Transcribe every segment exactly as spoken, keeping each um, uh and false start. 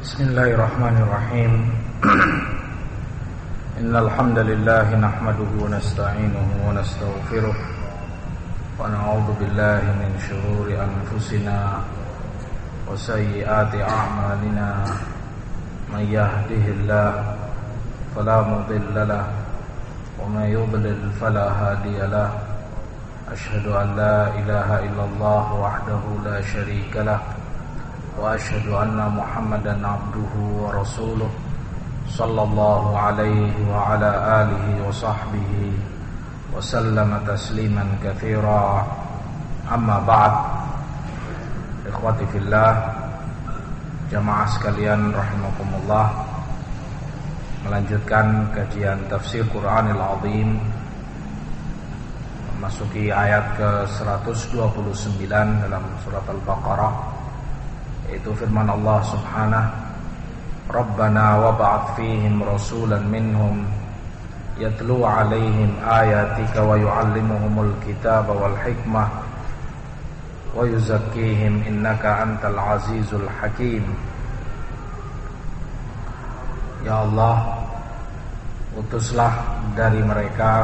Bismillahirrahmanirrahim. Innal hamdalillah nahmaduhu wa nasta'inuhu wa nastaghfiruh wa na'udzu billahi min shururi anfusina wa sayyiati a'malina. May yahdihillahu fala mudilla lahu wa may yudlil fala hadiya lahu. Asyhadu an la ilaha illallah wahdahu la syarika lahu wa asyhadu anna Muhammadan abduhu wa rasuluh sallallahu alaihi wa ala alihi wa sahbihi wa sallama tasliman katsira. Amma ba'd. Ikhwati fillah, jamaah sekalian rahimakumullah, melanjutkan kajian tafsir Qur'anil Azim, memasuki ayat ke seratus dua puluh sembilan dalam surat Al-Baqarah, yaitu firman Allah Subhanahu, Rabbana wab'ath fihim rasulan minhum yatlu 'alaihim ayatika wa yu'allimuhumul kitaba wal hikmah wa yuzakkihim innaka antal azizul hakim. Ya Allah, utuslah dari mereka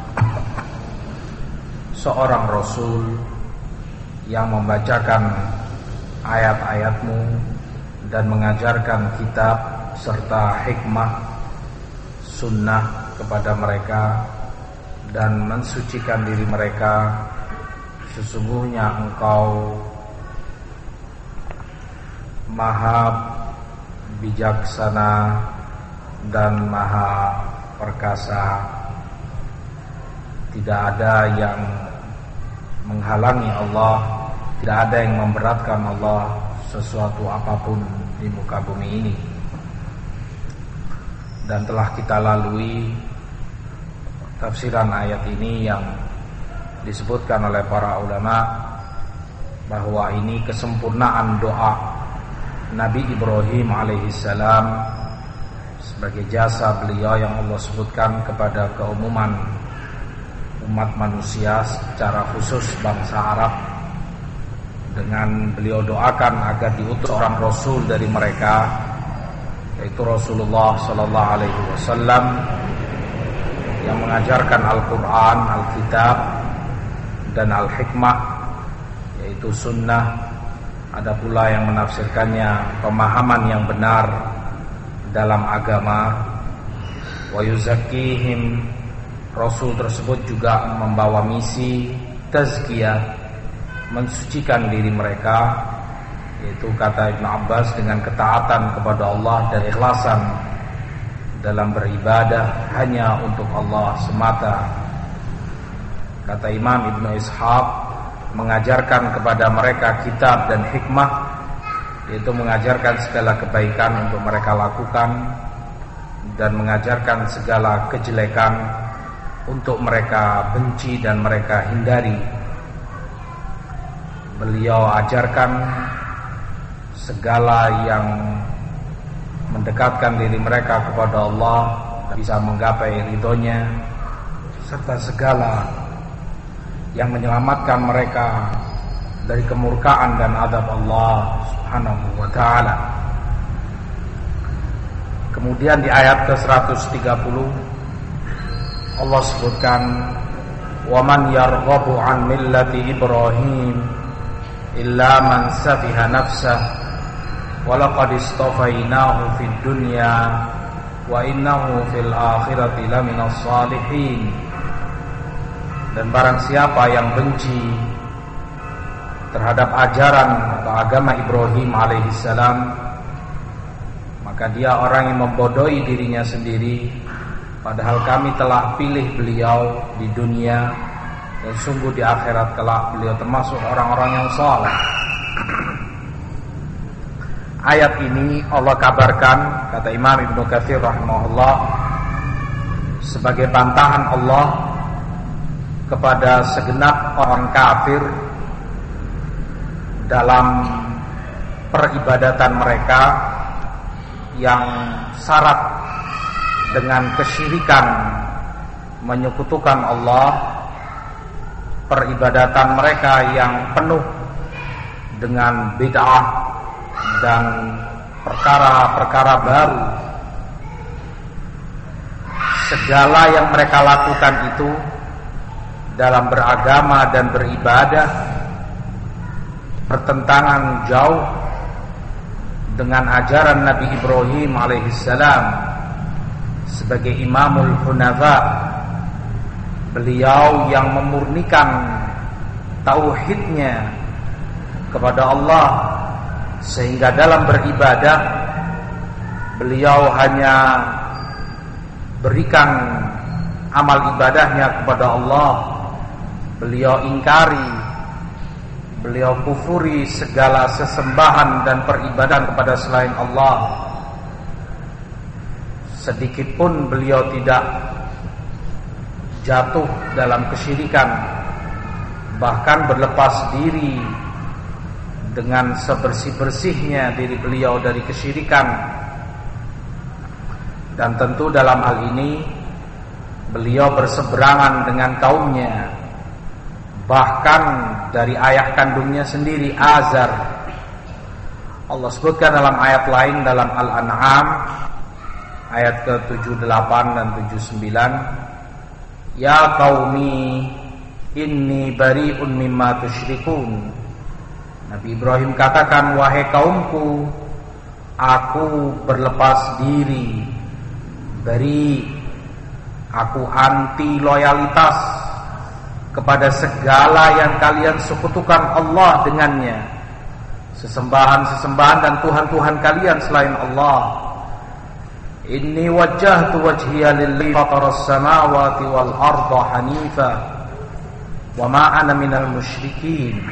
seorang rasul yang membacakan ayat-ayatmu dan mengajarkan kitab serta hikmah sunnah kepada mereka, dan mensucikan diri mereka. Sesungguhnya engkau maha bijaksana dan maha perkasa. Tidak ada yang menghalangi Allah, tidak ada yang memberatkan Allah sesuatu apapun di muka bumi ini. Dan telah kita lalui tafsiran ayat ini yang disebutkan oleh para ulama bahwa ini kesempurnaan doa Nabi Ibrahim alaihissalam sebagai jasa beliau yang Allah sebutkan kepada keumuman umat manusia, secara khusus bangsa Arab, dengan beliau doakan agar diutus orang rasul dari mereka, yaitu Rasulullah sallallahu alaihi wasallam, yang mengajarkan Al-Quran, Alkitab, dan Al-Hikmah, yaitu sunnah. Ada pula yang menafsirkannya pemahaman yang benar dalam agama. Wa yuzakkihim, Rasul tersebut juga membawa misi tazkiyah, mensucikan diri mereka, yaitu kata Ibnu Abbas dengan ketaatan kepada Allah dan ikhlasan dalam beribadah hanya untuk Allah semata. Kata Imam Ibnu Ishaq, mengajarkan kepada mereka kitab dan hikmah, yaitu mengajarkan segala kebaikan untuk mereka lakukan dan mengajarkan segala kejelekan untuk mereka benci dan mereka hindari. Beliau ajarkan segala yang mendekatkan diri mereka kepada Allah, bisa menggapai ridhonya, serta segala yang menyelamatkan mereka dari kemurkaan dan azab Allah Subhanahu wa ta'ala. Kemudian di ayat ke seratus tiga puluh Allah sebutkan, wa man yarghabu an millati Ibrahim illa man safiha nafsah wa laqad istafainahu fid dunya wa innahu fil akhirati laminas salihin. Dan barang siapa yang benci terhadap ajaran atau agama Ibrahim alaihissalam, maka dia orang yang membodohi dirinya sendiri, padahal kami telah pilih beliau di dunia, dan sungguh di akhirat kelak beliau termasuk orang-orang yang saleh. Ayat ini Allah kabarkan, kata Imam Ibnu Katsir rahimahullah, sebagai bantahan Allah kepada segenap orang kafir dalam peribadatan mereka yang syarat dengan kesyirikan, menyekutukan Allah, peribadatan mereka yang penuh dengan bid'ah dan perkara-perkara baru. Segala yang mereka lakukan itu dalam beragama dan beribadah bertentangan jauh dengan ajaran Nabi Ibrahim alaihissalam sebagai Imamul Hunafa, beliau yang memurnikan tauhidnya kepada Allah, sehingga dalam beribadah beliau hanya berikan amal ibadahnya kepada Allah. Beliau ingkari, beliau kufuri segala sesembahan dan peribadahan kepada selain Allah. Sedikit pun beliau tidak jatuh dalam kesyirikan, bahkan berlepas diri dengan sebersih-bersihnya diri beliau dari kesyirikan. Dan tentu dalam hal ini beliau berseberangan dengan kaumnya, bahkan dari ayah kandungnya sendiri, Azar. Allah sebutkan dalam ayat lain dalam Al-An'am ayat ke tujuh puluh delapan dan tujuh puluh sembilan, ya qaumi inni bari'un mimma tusyrikun. Nabi Ibrahim katakan, wahai kaumku, aku berlepas diri, bari, aku anti loyalitas kepada segala yang kalian sekutukan Allah dengannya, sesembahan-sesembahan dan Tuhan-Tuhan kalian selain Allah. Inni wajjahtu wajhiya lillazi fataras samawati wal arda hanifa wa ma ana minal musyrikin.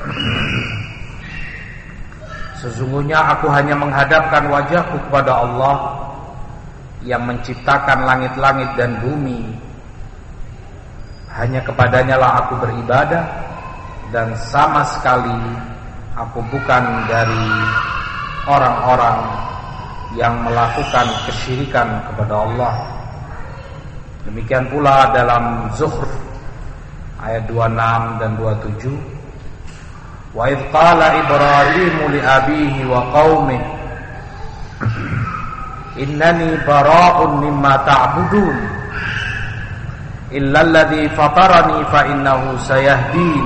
Sesungguhnya aku hanya menghadapkan wajahku kepada Allah yang menciptakan langit-langit dan bumi. Hanya kepadanya lah aku beribadah, dan sama sekali aku bukan dari orang-orang yang melakukan kesyirikan kepada Allah. Demikian pula dalam Zukhruf ayat dua puluh enam dan dua puluh tujuh, wa idh qala Ibrahimu li abihi wa qaumihi innani bara'un mimma ta'budun illa alladhi fatarani fa innahu sayahdin.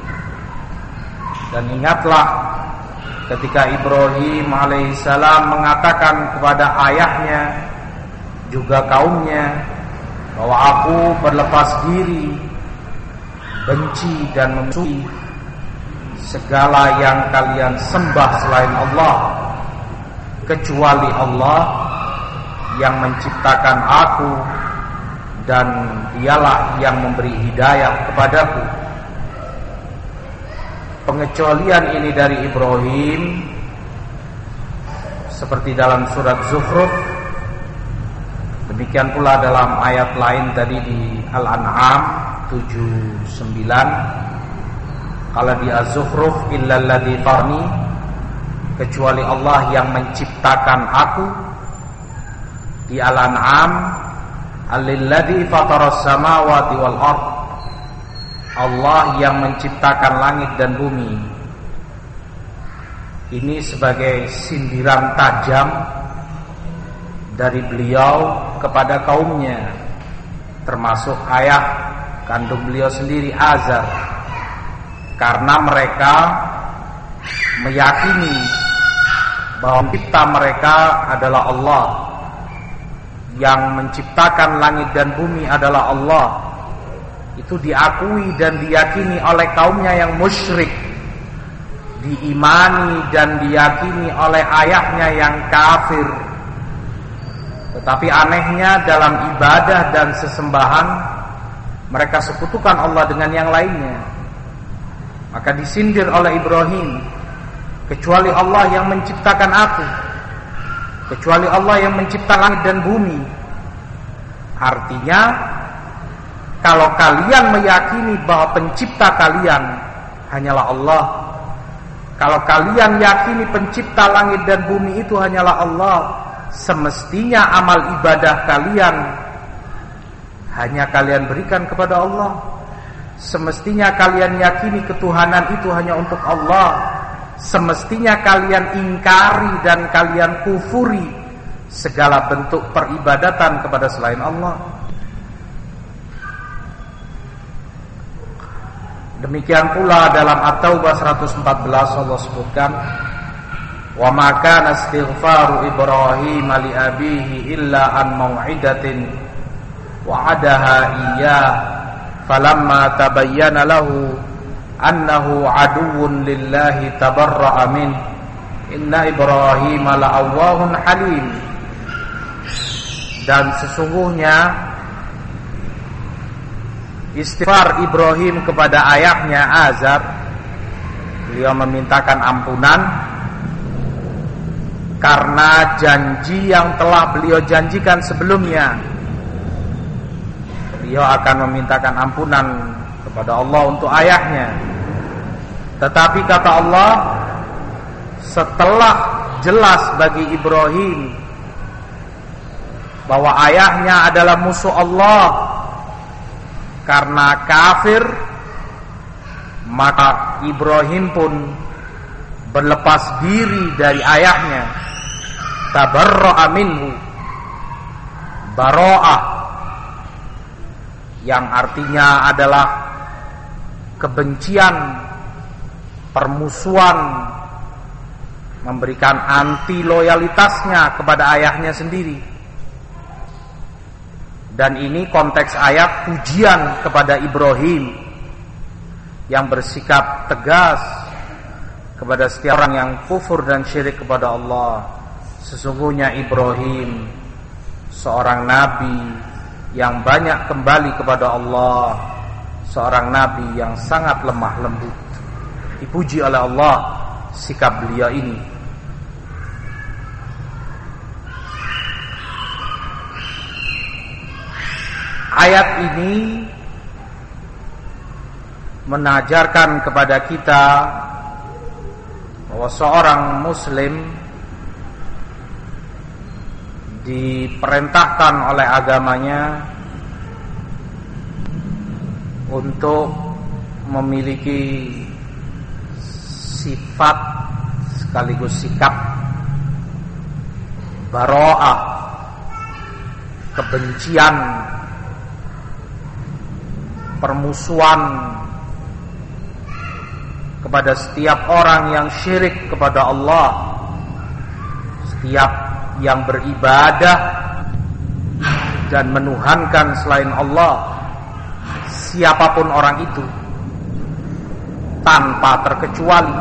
Dan ingatlah ketika Ibrahim alaihissalam mengatakan kepada ayahnya juga kaumnya bahwa aku berlepas diri, benci dan memusuhi segala yang kalian sembah selain Allah, kecuali Allah yang menciptakan aku, dan dialah yang memberi hidayah kepadaku. Pengecualian ini dari Ibrahim seperti dalam surat Zukhruf, demikian pula dalam ayat lain tadi di Al-An'am tujuh puluh sembilan. Kalau di Az-Zukhruf illalladzi farni, kecuali Allah yang menciptakan aku. Di Al-An'am alladzi fataras samawati wal ardh, Allah yang menciptakan langit dan bumi. Ini sebagai sindiran tajam dari beliau kepada kaumnya, termasuk ayah kandung beliau sendiri, Azar, karena mereka meyakini bahwa pencipta mereka adalah Allah, yang menciptakan langit dan bumi adalah Allah. Itu diakui dan diyakini oleh kaumnya yang musyrik, diimani dan diyakini oleh ayahnya yang kafir. Tetapi anehnya dalam ibadah dan sesembahan mereka sekutukan Allah dengan yang lainnya. Maka disindir oleh Ibrahim, kecuali Allah yang menciptakan aku, kecuali Allah yang mencipta langit dan bumi. Artinya, kalau kalian meyakini bahwa pencipta kalian hanyalah Allah, kalau kalian yakini pencipta langit dan bumi itu hanyalah Allah, semestinya amal ibadah kalian hanya kalian berikan kepada Allah. Semestinya kalian yakini ketuhanan itu hanya untuk Allah, semestinya kalian ingkari dan kalian kufuri segala bentuk peribadatan kepada selain Allah. Demikian pula dalam At-Taubah seratus empat belas Allah sebutkan, wa ma kana istighfaru Ibrahim li abihi illa an mau'idatin wa'adaha iyyah falamma tabayyana lahu annahu aduwwun lillahi tabarra'a min inna Ibrahim la'awwahun halim. Dan sesungguhnya istighfar Ibrahim kepada ayahnya Azar, beliau memintakan ampunan karena janji yang telah beliau janjikan sebelumnya. Beliau akan memintakan ampunan kepada Allah untuk ayahnya. Tetapi kata Allah, setelah jelas bagi Ibrahim bahwa ayahnya adalah musuh Allah karena kafir, maka Ibrahim pun berlepas diri dari ayahnya. Tabarra'a minhu, bara'ah, yang artinya adalah kebencian, permusuhan, memberikan anti loyalitasnya kepada ayahnya sendiri. Dan ini konteks ayat pujian kepada Ibrahim yang bersikap tegas kepada setiap orang yang kufur dan syirik kepada Allah. Sesungguhnya Ibrahim seorang nabi yang banyak kembali kepada Allah, seorang nabi yang sangat lemah lembut. Dipuji oleh Allah sikap beliau ini. Ayat ini mengajarkan kepada kita bahwa seorang muslim diperintahkan oleh agamanya untuk memiliki sifat sekaligus sikap bara'ah, kebencian, permusuhan kepada setiap orang yang syirik kepada Allah, setiap yang beribadah dan menuhankan selain Allah, siapapun orang itu, tanpa terkecuali.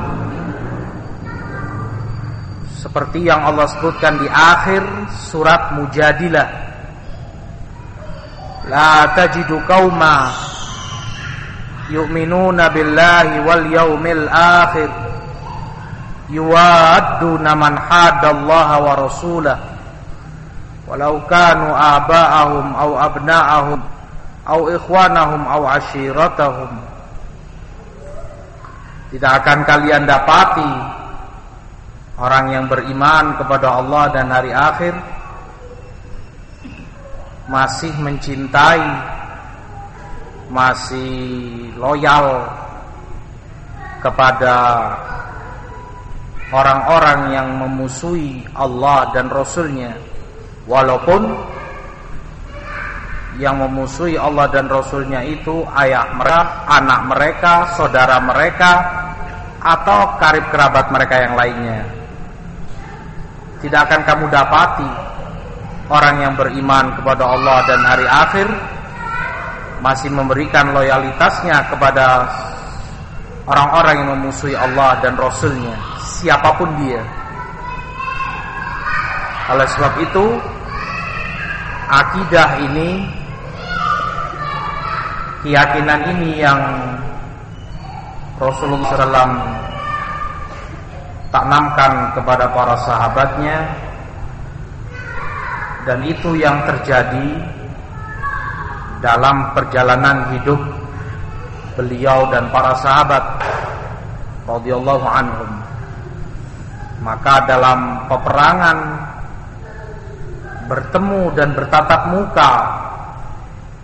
Seperti yang Allah sebutkan di akhir surat Mujadilah, la tajidu qauma yu'minuna billahi wal yawmil akhir yuwadduna man haddallaha wa rasulah walau kanu aba'ahum aw abna'ahum aw ikhwanahum aw ashiratahum. Tidak akan kalian dapati orang yang beriman kepada Allah dan hari akhir masih mencintai, masih loyal kepada orang-orang yang memusuhi Allah dan Rasulnya, walaupun yang memusuhi Allah dan Rasulnya itu ayah mereka, anak mereka, saudara mereka, atau karib kerabat mereka yang lainnya. Tidak akan kamu dapati orang yang beriman kepada Allah dan hari akhir masih memberikan loyalitasnya kepada orang-orang yang memusuhi Allah dan Rasulnya, siapapun dia. Oleh sebab itu, akidah ini, keyakinan ini yang Rasulullah shallallahu alaihi wasallam tanamkan kepada para sahabatnya, dan itu yang terjadi dalam perjalanan hidup beliau dan para sahabat radhiyallahu anhum. Maka dalam peperangan bertemu dan bertatap muka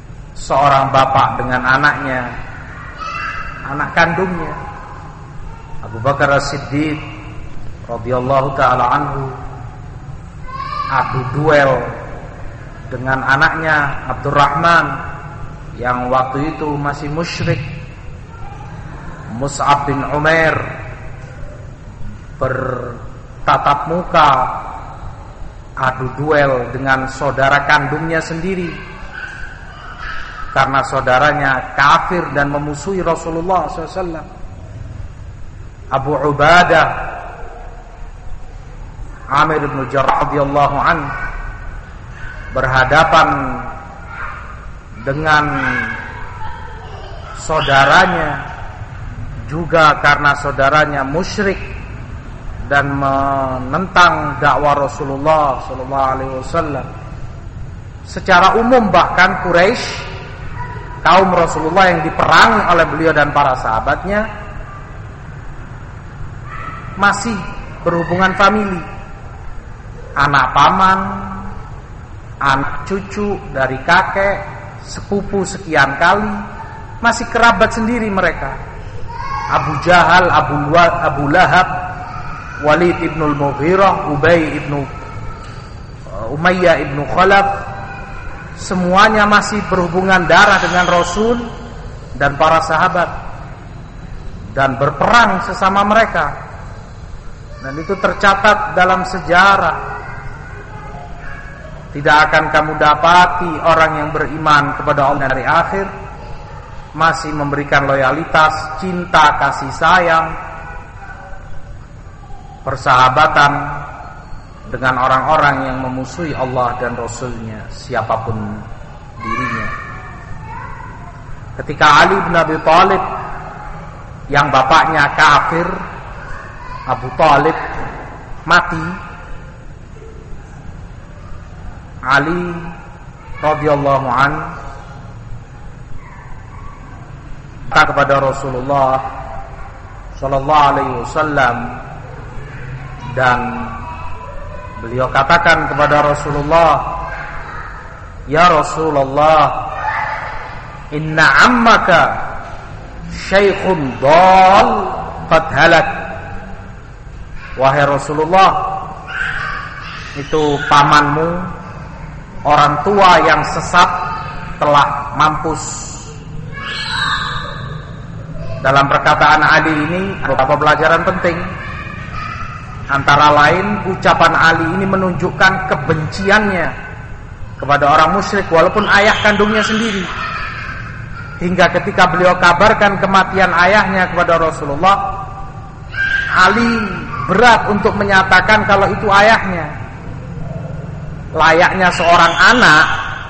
seorang bapak dengan anaknya, anak kandungnya, Abu Bakar As-Siddiq radhiyallahu taala anhu adu duel dengan anaknya Abdurrahman yang waktu itu masih musyrik, Mus'ab bin Umair, bertatap muka adu duel dengan saudara kandungnya sendiri karena saudaranya kafir dan memusuhi Rasulullah shallallahu alaihi wasallam. Abu Ubadah Amir bin Jarrah radhiyallahu an berhadapan dengan saudaranya juga karena saudaranya musyrik dan menentang dakwah Rasulullah sallallahu alaihi wasallam. Secara umum bahkan Quraisy, kaum Rasulullah yang diperangi oleh beliau dan para sahabatnya, masih berhubungan famili, anak paman, anak cucu dari kakek, sepupu sekian kali, masih kerabat sendiri mereka. Abu Jahal, Abu, Abu Lahab, Walid ibn al-Mughirah, Ubay ibn Umayyah ibn Khalaf, semuanya masih berhubungan darah dengan Rasul dan para sahabat dan berperang sesama mereka. Dan itu tercatat dalam sejarah. Tidak akan kamu dapati orang yang beriman kepada Allah dari akhir masih memberikan loyalitas, cinta, kasih sayang, persahabatan dengan orang-orang yang memusuhi Allah dan Rasulnya, siapapun dirinya. Ketika Ali bin Abi Thalib yang bapaknya kafir, Abu Thalib, mati, Ali radhiyallahu an kepada Rasulullah sallallahu alaihi wasallam dan beliau katakan kepada Rasulullah, "Ya Rasulullah, inna ammaka syaikhun dhal qad halak." Wahai Rasulullah, itu pamanmu, orang tua yang sesat, telah mampus. Dalam perkataan Ali ini beberapa pelajaran penting. Antara lain, ucapan Ali ini menunjukkan kebenciannya kepada orang musyrik walaupun ayah kandungnya sendiri. Hingga ketika beliau kabarkan kematian ayahnya kepada Rasulullah, Ali berat untuk menyatakan kalau itu ayahnya. Layaknya seorang anak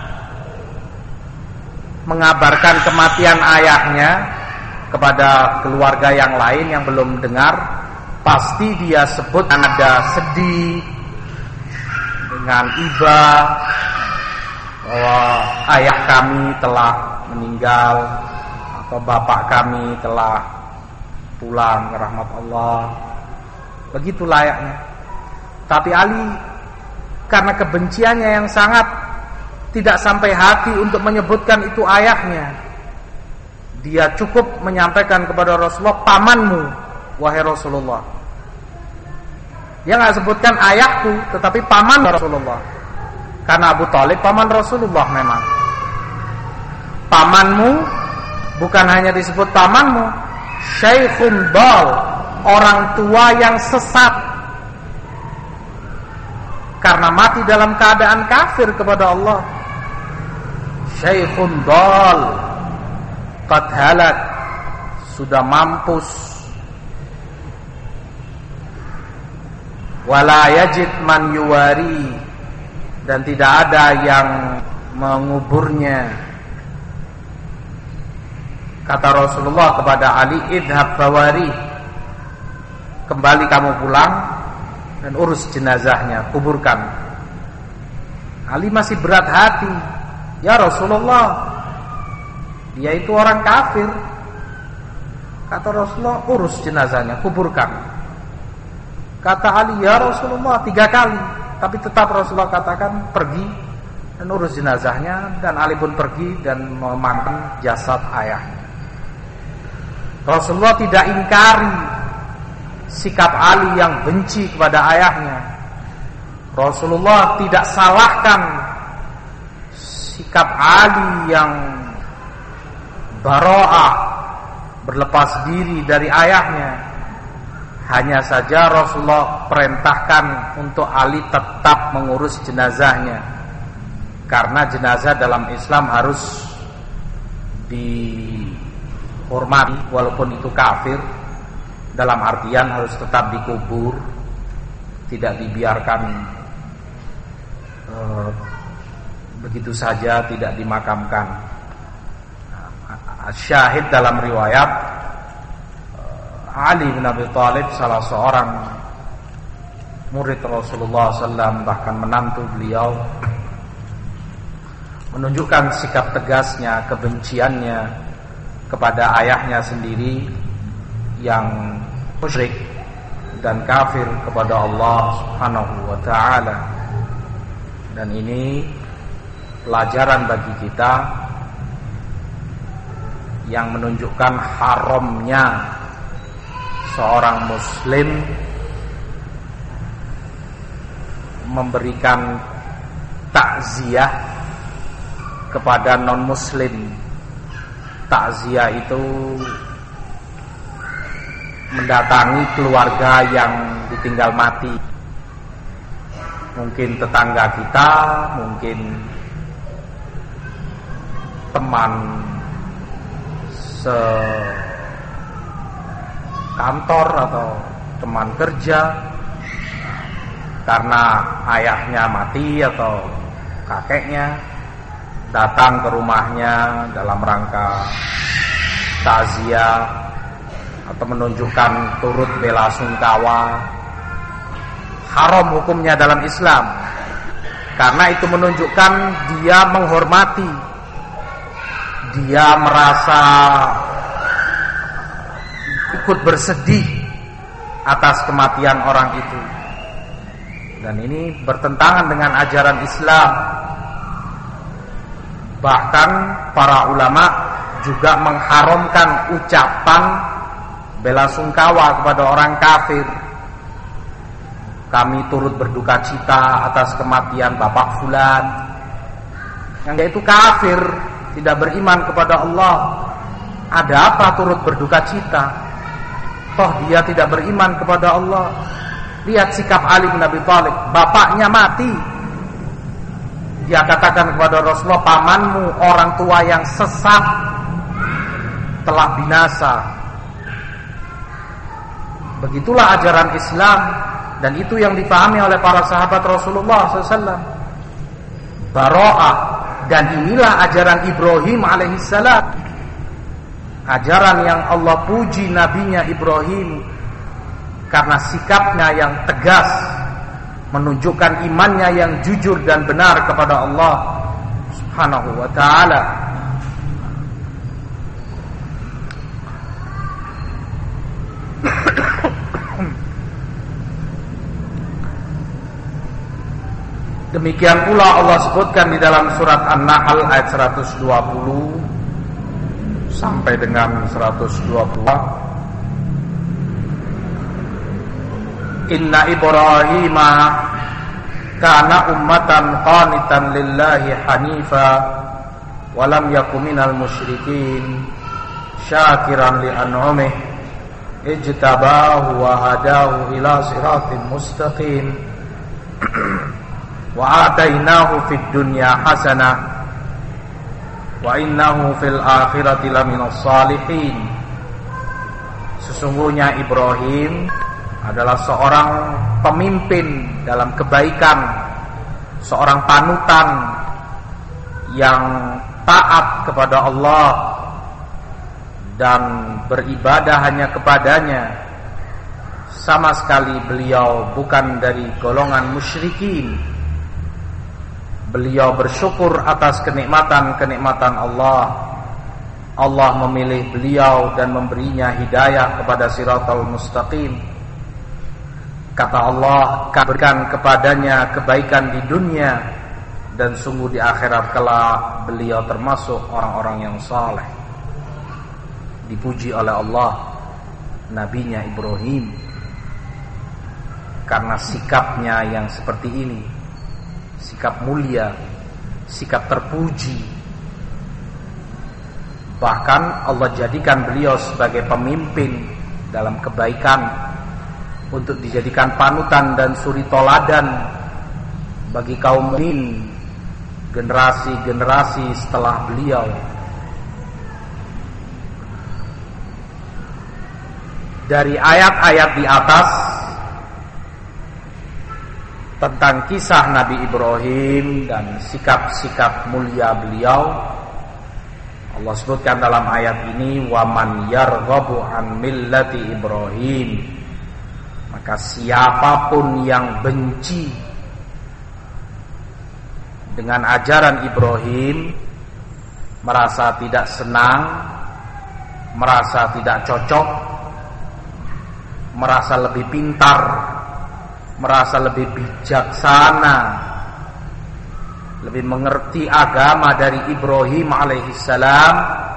mengabarkan kematian ayahnya kepada keluarga yang lain yang belum dengar, pasti dia sebut ada sedih dengan iba bahwa ayah kami telah meninggal atau bapak kami telah pulang ke rahmat Allah. Begitu layaknya. Tapi Ali karena kebenciannya yang sangat tidak sampai hati untuk menyebutkan itu ayahnya, dia cukup menyampaikan kepada Rasulullah, pamanmu wahai Rasulullah. Dia nggak sebutkan ayahku, tetapi paman Rasulullah. Karena Abu Thalib paman Rasulullah memang. Pamanmu bukan hanya disebut pamanmu, syaikhun dhal, orang tua yang sesat karena mati dalam keadaan kafir kepada Allah. Syaikhun dhal qad halak, sudah mampus. Wala yajid man yuwari, dan tidak ada yang menguburnya. Kata Rasulullah kepada Ali, idhab fawari, kembali kamu pulang dan urus jenazahnya, kuburkan. Ali masih berat hati, ya Rasulullah, dia itu orang kafir. Kata Rasulullah, urus jenazahnya, kuburkan. Kata Ali, ya Rasulullah, tiga kali. Tapi tetap Rasulullah katakan, pergi dan urus jenazahnya. Dan Ali pun pergi dan memandikan jasad ayahnya. Rasulullah tidak ingkari sikap Ali yang benci kepada ayahnya. Rasulullah tidak salahkan sikap Ali yang bara'ah, berlepas diri dari ayahnya. Hanya saja Rasulullah perintahkan untuk Ali tetap mengurus jenazahnya, karena jenazah dalam Islam harus dihormati walaupun itu kafir, dalam artian harus tetap dikubur, tidak dibiarkan uh, begitu saja, tidak dimakamkan. Nah, syahid dalam riwayat, uh, Ali bin Abi Thalib, salah seorang murid Rasulullah sallallahu alaihi wasallam, bahkan menantu beliau, menunjukkan sikap tegasnya, kebenciannya kepada ayahnya sendiri yang musyrik dan kafir kepada Allah Subhanahu wa taala. Dan ini pelajaran bagi kita yang menunjukkan haramnya seorang muslim memberikan takziah kepada non-muslim. Takziah itu mendatangi keluarga yang ditinggal mati, mungkin tetangga kita, mungkin teman sekantor atau teman kerja, karena ayahnya mati atau kakeknya, datang ke rumahnya dalam rangka takziah atau menunjukkan turut bela sungkawa. Haram hukumnya dalam Islam, karena itu menunjukkan dia menghormati, dia merasa ikut bersedih atas kematian orang itu. Dan ini bertentangan dengan ajaran Islam. Bahkan para ulama juga mengharamkan ucapan bela sungkawa kepada orang kafir. Kami turut berduka cita atas kematian Bapak Fulan, yang yaitu kafir, tidak beriman kepada Allah. Ada apa turut berduka cita? Toh dia tidak beriman kepada Allah. Lihat sikap Ali bin Abi Thalib, bapaknya mati, dia katakan kepada Rasulullah, pamanmu orang tua yang sesat telah binasa. Begitulah ajaran Islam, dan itu yang dipahami oleh para sahabat Rasulullah shallallahu alaihi wasallam. Bara'ah, dan inilah ajaran Ibrahim alaihissalam, ajaran yang Allah puji nabinya Ibrahim karena sikapnya yang tegas, menunjukkan imannya yang jujur dan benar kepada Allah Subhanahu wa ta'ala. Demikian pula Allah sebutkan di dalam surat An-Nahl ayat seratus dua puluh sampai dengan seratus dua puluh. Inna Ibrahima kana ummatan qanitan lillahi hanifa wa lam yakun minal musyrikin syakiran li an'amih ijtabahu wa hadahu ila siratin mustaqim wa atainahu fid dunya hasanah wa innahu fil akhirati laminas salihin. Sesungguhnya Ibrahim adalah seorang pemimpin dalam kebaikan, seorang panutan yang taat kepada Allah dan beribadah hanya kepadanya. Sama sekali beliau bukan dari golongan musyrikin. Beliau bersyukur atas kenikmatan-kenikmatan Allah. Allah memilih beliau dan memberinya hidayah kepada siratal mustaqim. Kata Allah, berikan kepadanya kebaikan di dunia, dan sungguh di akhirat kelak beliau termasuk orang-orang yang saleh. Dipuji oleh Allah nabinya Ibrahim karena sikapnya yang seperti ini, sikap mulia, sikap terpuji. Bahkan Allah jadikan beliau sebagai pemimpin dalam kebaikan, untuk dijadikan panutan dan suri toladan bagi kaum mukmin generasi-generasi setelah beliau. Dari ayat-ayat di atas tentang kisah Nabi Ibrahim dan sikap-sikap mulia beliau, Allah sebutkan dalam ayat ini, "Waman yarghabu an millati Ibrahim." Maka siapapun yang benci dengan ajaran Ibrahim, merasa tidak senang, merasa tidak cocok, merasa lebih pintar, merasa lebih bijaksana, lebih mengerti agama dari Ibrahim alaihissalam,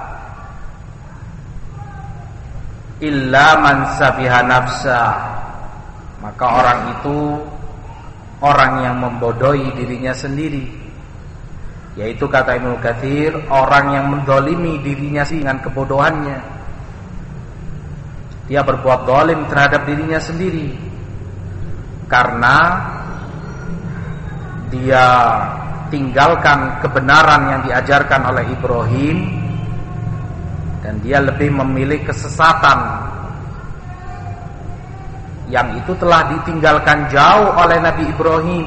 illa man safiha nafsa, maka orang itu orang yang membodohi dirinya sendiri, yaitu kata Ibnu Katsir, orang yang mendolimi dirinya dengan kebodohannya. Dia berbuat zalim terhadap dirinya sendiri karena dia tinggalkan kebenaran yang diajarkan oleh Ibrahim, dan dia lebih memilih kesesatan yang itu telah ditinggalkan jauh oleh Nabi Ibrahim.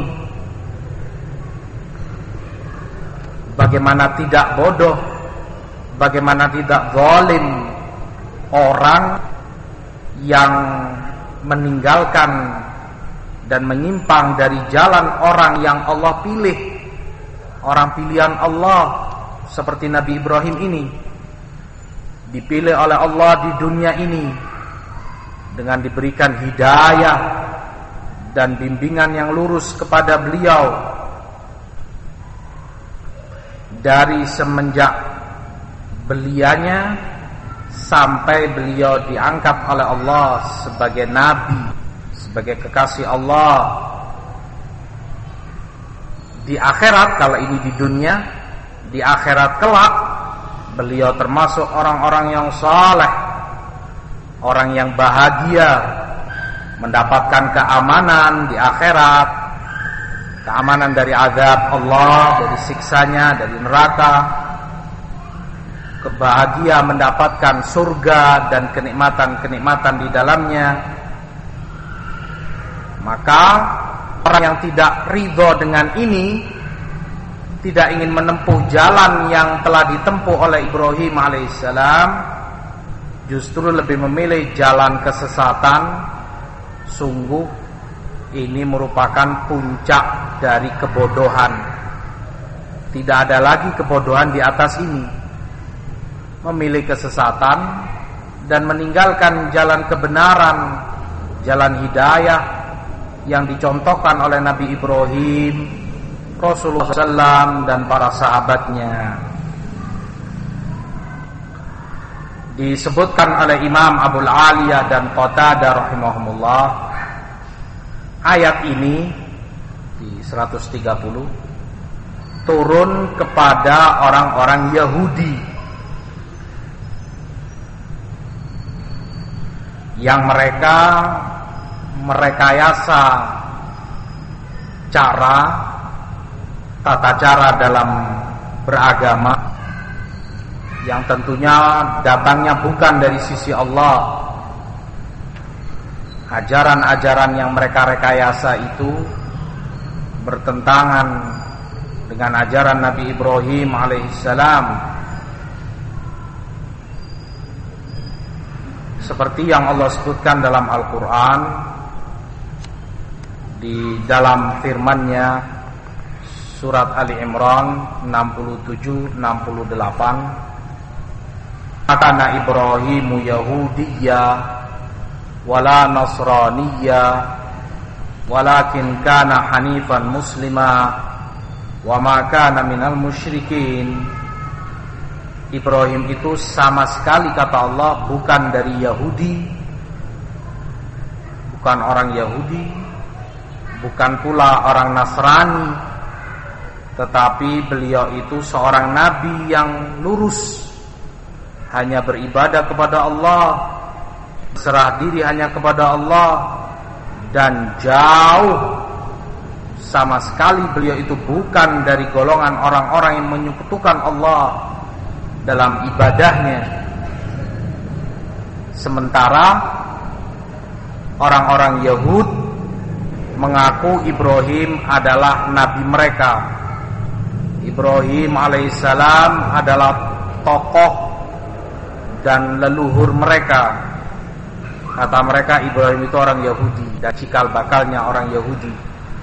Bagaimana tidak bodoh, bagaimana tidak zalim orang yang meninggalkan dan menyimpang dari jalan orang yang Allah pilih, orang pilihan Allah seperti Nabi Ibrahim ini, dipilih oleh Allah di dunia ini dengan diberikan hidayah dan bimbingan yang lurus kepada beliau dari semenjak belianya sampai beliau diangkat oleh Allah sebagai nabi, sebagai kekasih Allah. Di akhirat, kalau ini di dunia, di akhirat kelak beliau termasuk orang-orang yang saleh, orang yang bahagia, mendapatkan keamanan di akhirat, keamanan dari azab Allah, dari siksanya, dari neraka, kebahagia mendapatkan surga dan kenikmatan-kenikmatan di dalamnya. Maka orang yang tidak ridho dengan ini, tidak ingin menempuh jalan yang telah ditempuh oleh Ibrahim alaihissalam, justru lebih memilih jalan kesesatan. Sungguh ini merupakan puncak dari kebodohan. Tidak ada lagi kebodohan di atas ini, memilih kesesatan dan meninggalkan jalan kebenaran, jalan hidayah yang dicontohkan oleh Nabi Ibrahim, Rasulullah shallallahu alaihi wasallam dan para sahabatnya. Disebutkan oleh Imam Abul Aliyah dan Qatadah rahimahumullah, ayat ini di seratus tiga puluh turun kepada orang-orang Yahudi yang mereka merekayasa cara, tata cara dalam beragama yang tentunya datangnya bukan dari sisi Allah. Ajaran-ajaran yang mereka rekayasa itu bertentangan dengan ajaran Nabi Ibrahim alaihissalam, seperti yang Allah sebutkan dalam Al-Quran di dalam firman-Nya surat Ali Imran enam puluh tujuh enam puluh delapan. Kana Ibrahimu Yahudiyya wala Nasraniyya walakin kana hanifan muslima wa ma kana minal musyrikin. Ibrahim itu sama sekali, kata Allah, bukan dari Yahudi, bukan orang Yahudi, bukan pula orang Nasrani, tetapi beliau itu seorang nabi yang lurus, hanya beribadah kepada Allah, serah diri hanya kepada Allah, dan jauh sama sekali beliau itu bukan dari golongan orang-orang yang menyekutukan Allah dalam ibadahnya. Sementara orang-orang Yahud mengaku Ibrahim adalah nabi mereka. Ibrahim alaihissalam adalah tokoh dan leluhur mereka. Kata mereka Ibrahim itu orang Yahudi dan cikal bakalnya orang Yahudi.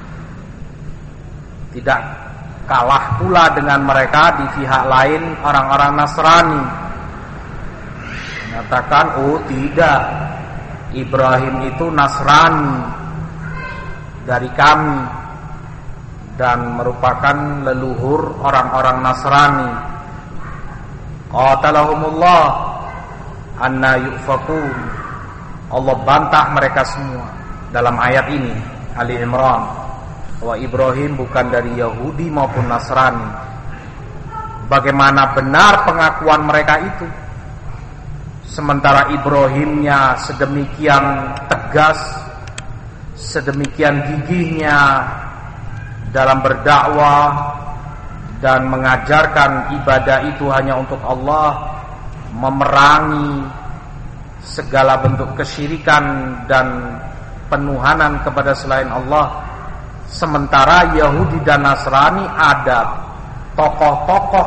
Tidak kalah pula dengan mereka di pihak lain orang-orang Nasrani mengatakan, oh tidak, Ibrahim itu Nasrani dari kami dan merupakan leluhur orang-orang Nasrani. Qatalahumullah anna yufakun. Allah bantah mereka semua dalam ayat ini, Ali Imran, bahwa Ibrahim bukan dari Yahudi maupun Nasrani. Bagaimana benar pengakuan mereka itu, sementara Ibrahimnya sedemikian tegas, sedemikian gigihnya dalam berdakwah dan mengajarkan ibadah itu hanya untuk Allah, memerangi segala bentuk kesyirikan dan penuhanan kepada selain Allah. Sementara Yahudi dan Nasrani ada tokoh-tokoh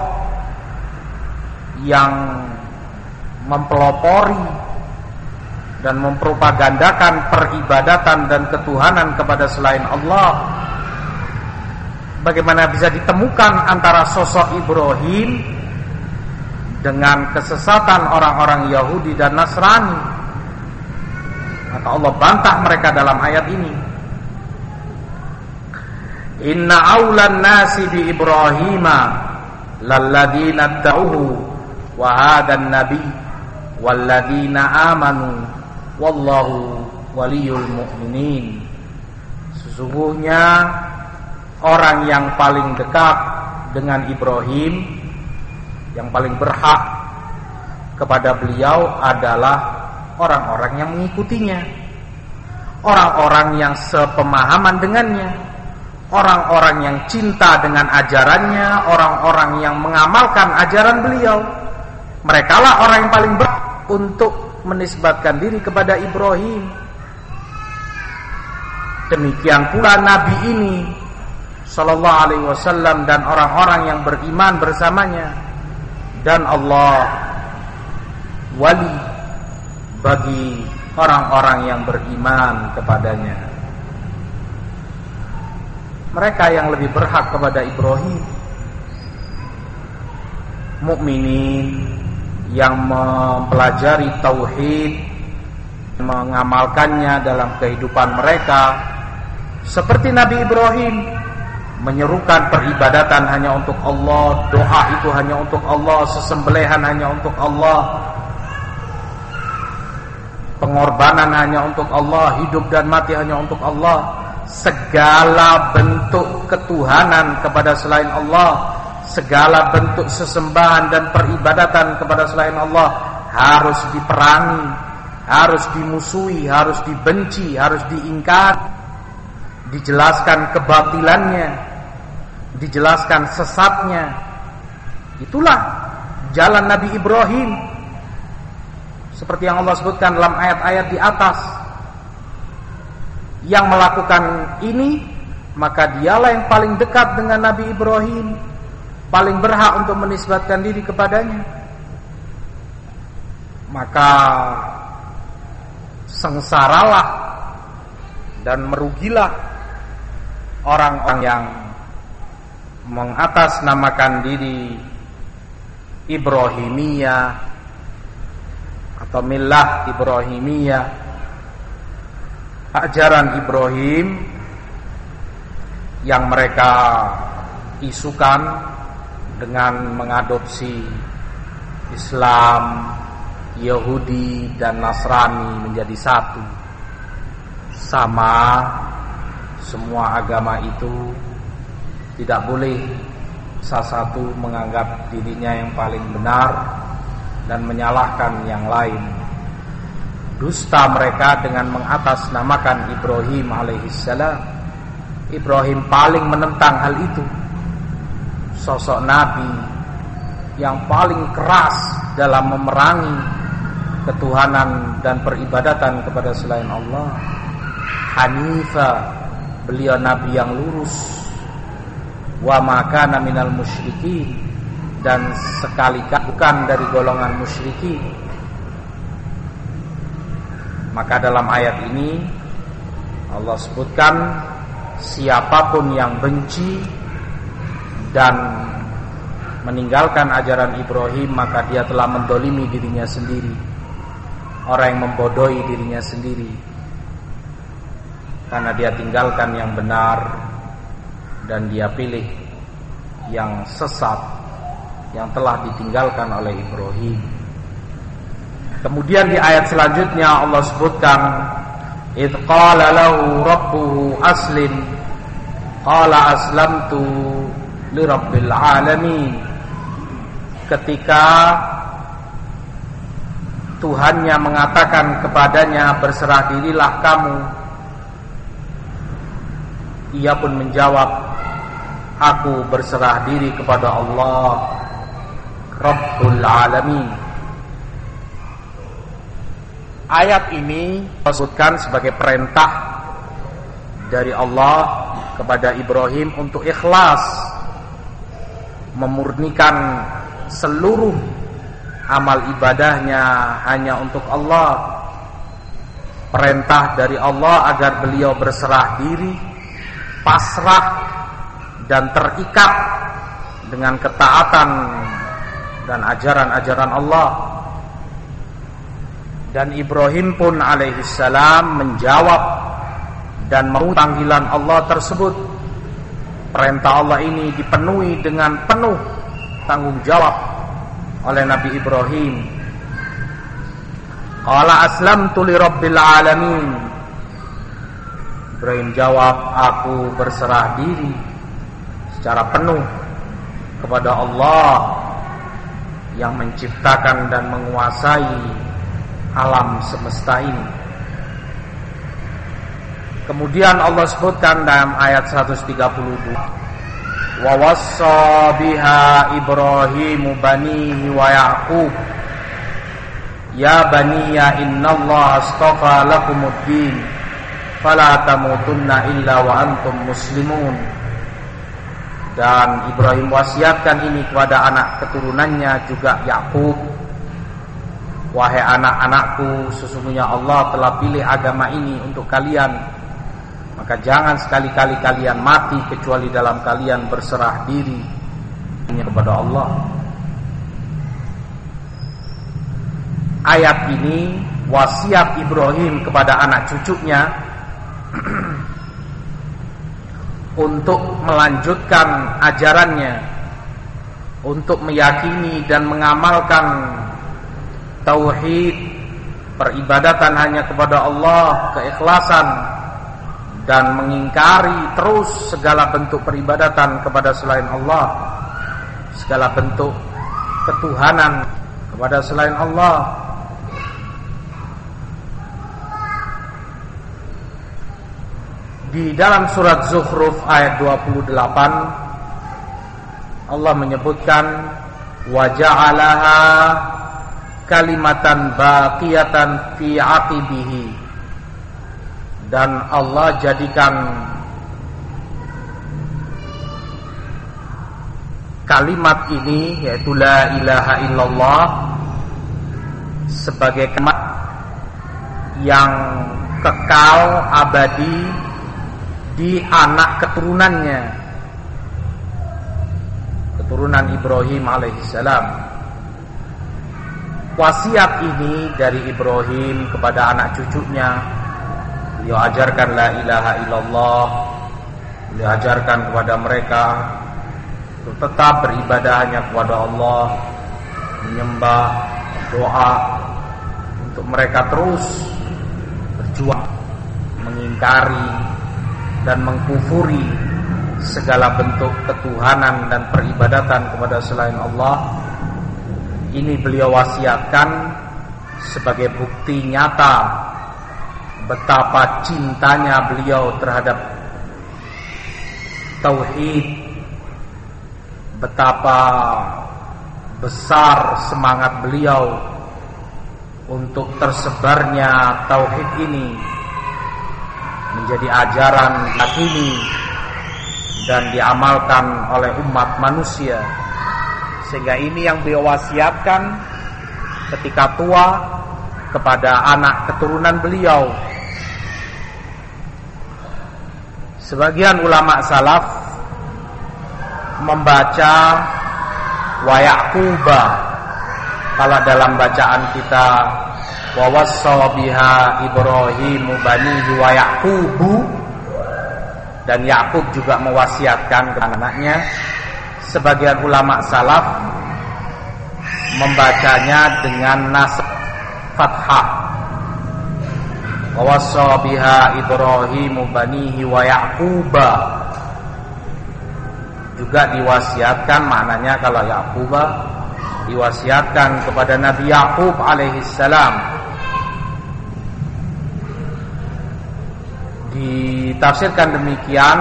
yang mempelopori dan mempropagandakan peribadatan dan ketuhanan kepada selain Allah. Bagaimana bisa ditemukan antara sosok Ibrahim dengan kesesatan orang-orang Yahudi dan Nasrani? Maka Allah bantah mereka dalam ayat ini. Inna awlan nasi bi Ibrahima lalladzina ta'uhu wa hadan nabi walladzina amanu wallahu waliyul mu'minin. Sesungguhnya orang yang paling dekat dengan Ibrahim, yang paling berhak kepada beliau adalah orang-orang yang mengikutinya, orang-orang yang sepemahaman dengannya, orang-orang yang cinta dengan ajarannya, orang-orang yang mengamalkan ajaran beliau. Merekalah orang yang paling berhak untuk menisbatkan diri kepada Ibrahim. Demikian pula Nabi ini sallallahu alaihi wasallam dan orang-orang yang beriman bersamanya. Dan Allah wali bagi orang-orang yang beriman kepadanya. Mereka yang lebih berhak kepada Ibrahim, mukminin yang mempelajari tauhid, mengamalkannya dalam kehidupan mereka, seperti Nabi Ibrahim, menyerukan peribadatan hanya untuk Allah, doa itu hanya untuk Allah, sesembelihan hanya untuk Allah, pengorbanan hanya untuk Allah, hidup dan mati hanya untuk Allah. Segala bentuk ketuhanan kepada selain Allah, segala bentuk sesembahan dan peribadatan kepada selain Allah harus diperangi, harus dimusuhi, harus dibenci, harus diingkari, dijelaskan kebatilannya, dijelaskan sesatnya. Itulah jalan Nabi Ibrahim, seperti yang Allah sebutkan dalam ayat-ayat di atas. Yang melakukan ini, maka dialah yang paling dekat dengan Nabi Ibrahim, paling berhak untuk menisbatkan diri kepadanya. Maka sengsaralah dan merugilah orang-orang yang mengatasnamakan diri Ibrahimiyah atau millah Ibrahimiyah, ajaran Ibrahim yang mereka isukan dengan mengadopsi Islam, Yahudi dan Nasrani menjadi satu, sama semua agama itu tidak boleh salah satu menganggap dirinya yang paling benar dan menyalahkan yang lain. Dusta mereka dengan mengatasnamakan Ibrahim alaihissalam. Ibrahim paling menentang hal itu. Sosok nabi yang paling keras dalam memerangi ketuhanan dan peribadatan kepada selain Allah. Hanifa, beliau nabi yang lurus. Wa ma kana minal musyrikin, dan sekali-kali bukan dari golongan musyrikin. Maka dalam ayat ini Allah sebutkan siapapun yang benci dan meninggalkan ajaran Ibrahim, maka dia telah mendolimi dirinya sendiri. Orang yang membodohi dirinya sendiri, karena dia tinggalkan yang benar dan dia pilih yang sesat yang telah ditinggalkan oleh Ibrahim. Kemudian di ayat selanjutnya Allah sebutkan, idz qala lahu rabbuhu aslim qala aslamtu lirabbil alamin. Ketika Tuhannya mengatakan kepadanya, berserah dirilah kamu, ia pun menjawab, aku berserah diri kepada Allah Rabbul Alamin. Ayat ini disebutkan sebagai perintah dari Allah kepada Ibrahim untuk ikhlas, memurnikan seluruh amal ibadahnya hanya untuk Allah. Perintah dari Allah agar beliau berserah diri, pasrah dan terikat dengan ketaatan dan ajaran-ajaran Allah. Dan Ibrahim pun alaihissalam menjawab dan mau panggilan Allah tersebut. Perintah Allah ini dipenuhi dengan penuh tanggung jawab oleh Nabi Ibrahim. Qala aslamtu lirabbil alamin. Ibrahim jawab, aku berserah diri secara penuh kepada Allah yang menciptakan dan menguasai alam semesta ini. Kemudian Allah sebutkan dalam ayat seratus tiga puluh dua, wa wassa biha Ibrahimu banihi wa Ya'qub ya baniya innallaha astafa lakumuddin fala tamutunna illa wa antum muslimun. Dan Ibrahim wasiatkan ini kepada anak keturunannya juga Ya'qub, wahai anak-anakku, sesungguhnya Allah telah pilih agama ini untuk kalian, maka jangan sekali-kali kalian mati kecuali dalam kalian berserah diri hanya kepada Allah. Ayat ini wasiat Ibrahim kepada anak cucunya untuk melanjutkan ajarannya, untuk meyakini dan mengamalkan tauhid, peribadatan hanya kepada Allah, keikhlasan, dan mengingkari terus segala bentuk peribadatan kepada selain Allah, segala bentuk ketuhanan kepada selain Allah. Di dalam surat Zukhruf ayat dua puluh delapan Allah menyebutkan, wa ja'alaha kalimatan baqiyatan fi aqibihi, dan Allah jadikan kalimat ini, yaitu la ilaha illallah, sebagai kalimat yang kekal abadi di anak keturunannya, keturunan Ibrahim alaihissalam. Wasiat ini dari Ibrahim kepada anak cucunya, beliau ajarkan la ilaha illallah, beliau ajarkan kepada mereka untuk tetap beribadah hanya kepada Allah, menyembah, doa, untuk mereka terus berjuang mengingkari dan mengkufuri segala bentuk ketuhanan dan peribadatan kepada selain Allah, ini beliau wasiatkan sebagai bukti nyata betapa cintanya beliau terhadap tauhid, betapa besar semangat beliau untuk tersebarnya tauhid ini menjadi ajaran yakini dan diamalkan oleh umat manusia. Sehingga ini yang beliau wasiatkan ketika tua kepada anak keturunan beliau. Sebagian ulama salaf membaca wa Yaquba, kalau dalam bacaan kita wa wassa biha Ibrahimu banihi wa Yaqubu, dan Yakub juga mewasiatkan kepada anaknya. Sebagian ulama salaf membacanya dengan nasab fathah, wa wassa biha Ibrahimu banihi wa Yaquba. Juga diwasiatkan, maknanya kalau Yaquba diwasiatkan kepada Nabi Yakub alaihissalam. Ditafsirkan demikian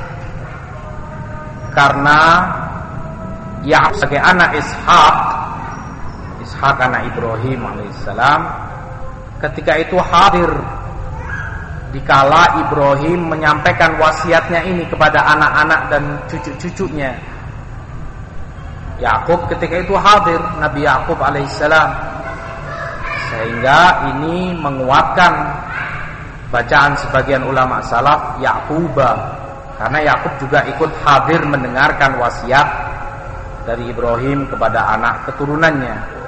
karena Yakub sebagai anak Ishak, Ishak anak Ibrahim alaihissalam, ketika itu hadir dikala Ibrahim menyampaikan wasiatnya ini kepada anak-anak dan cucu-cucunya. Yakub ketika itu hadir, Nabi Yakub alaihissalam, sehingga ini menguatkan bacaan sebagian ulama salaf Yaquba, karena Yakub juga ikut hadir mendengarkan wasiat dari Ibrahim kepada anak keturunannya.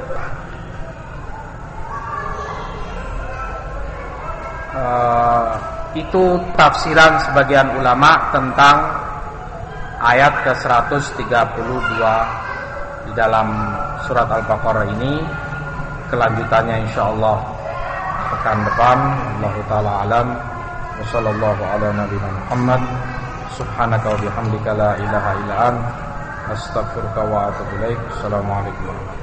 Uh, itu tafsiran sebagian ulama tentang ayat ke seratus tiga puluh dua di dalam surat Al-Baqarah ini. Kelanjutannya insyaallah pekan depan. Allahu taala alam. Wassallallahu ala nabiyina Muhammad. Subhanaka wa bihamdika la ilaha illa anta astaghfiruka wa atubu ilaik. Assalamualaikum warahmatullahi wabarakatuh.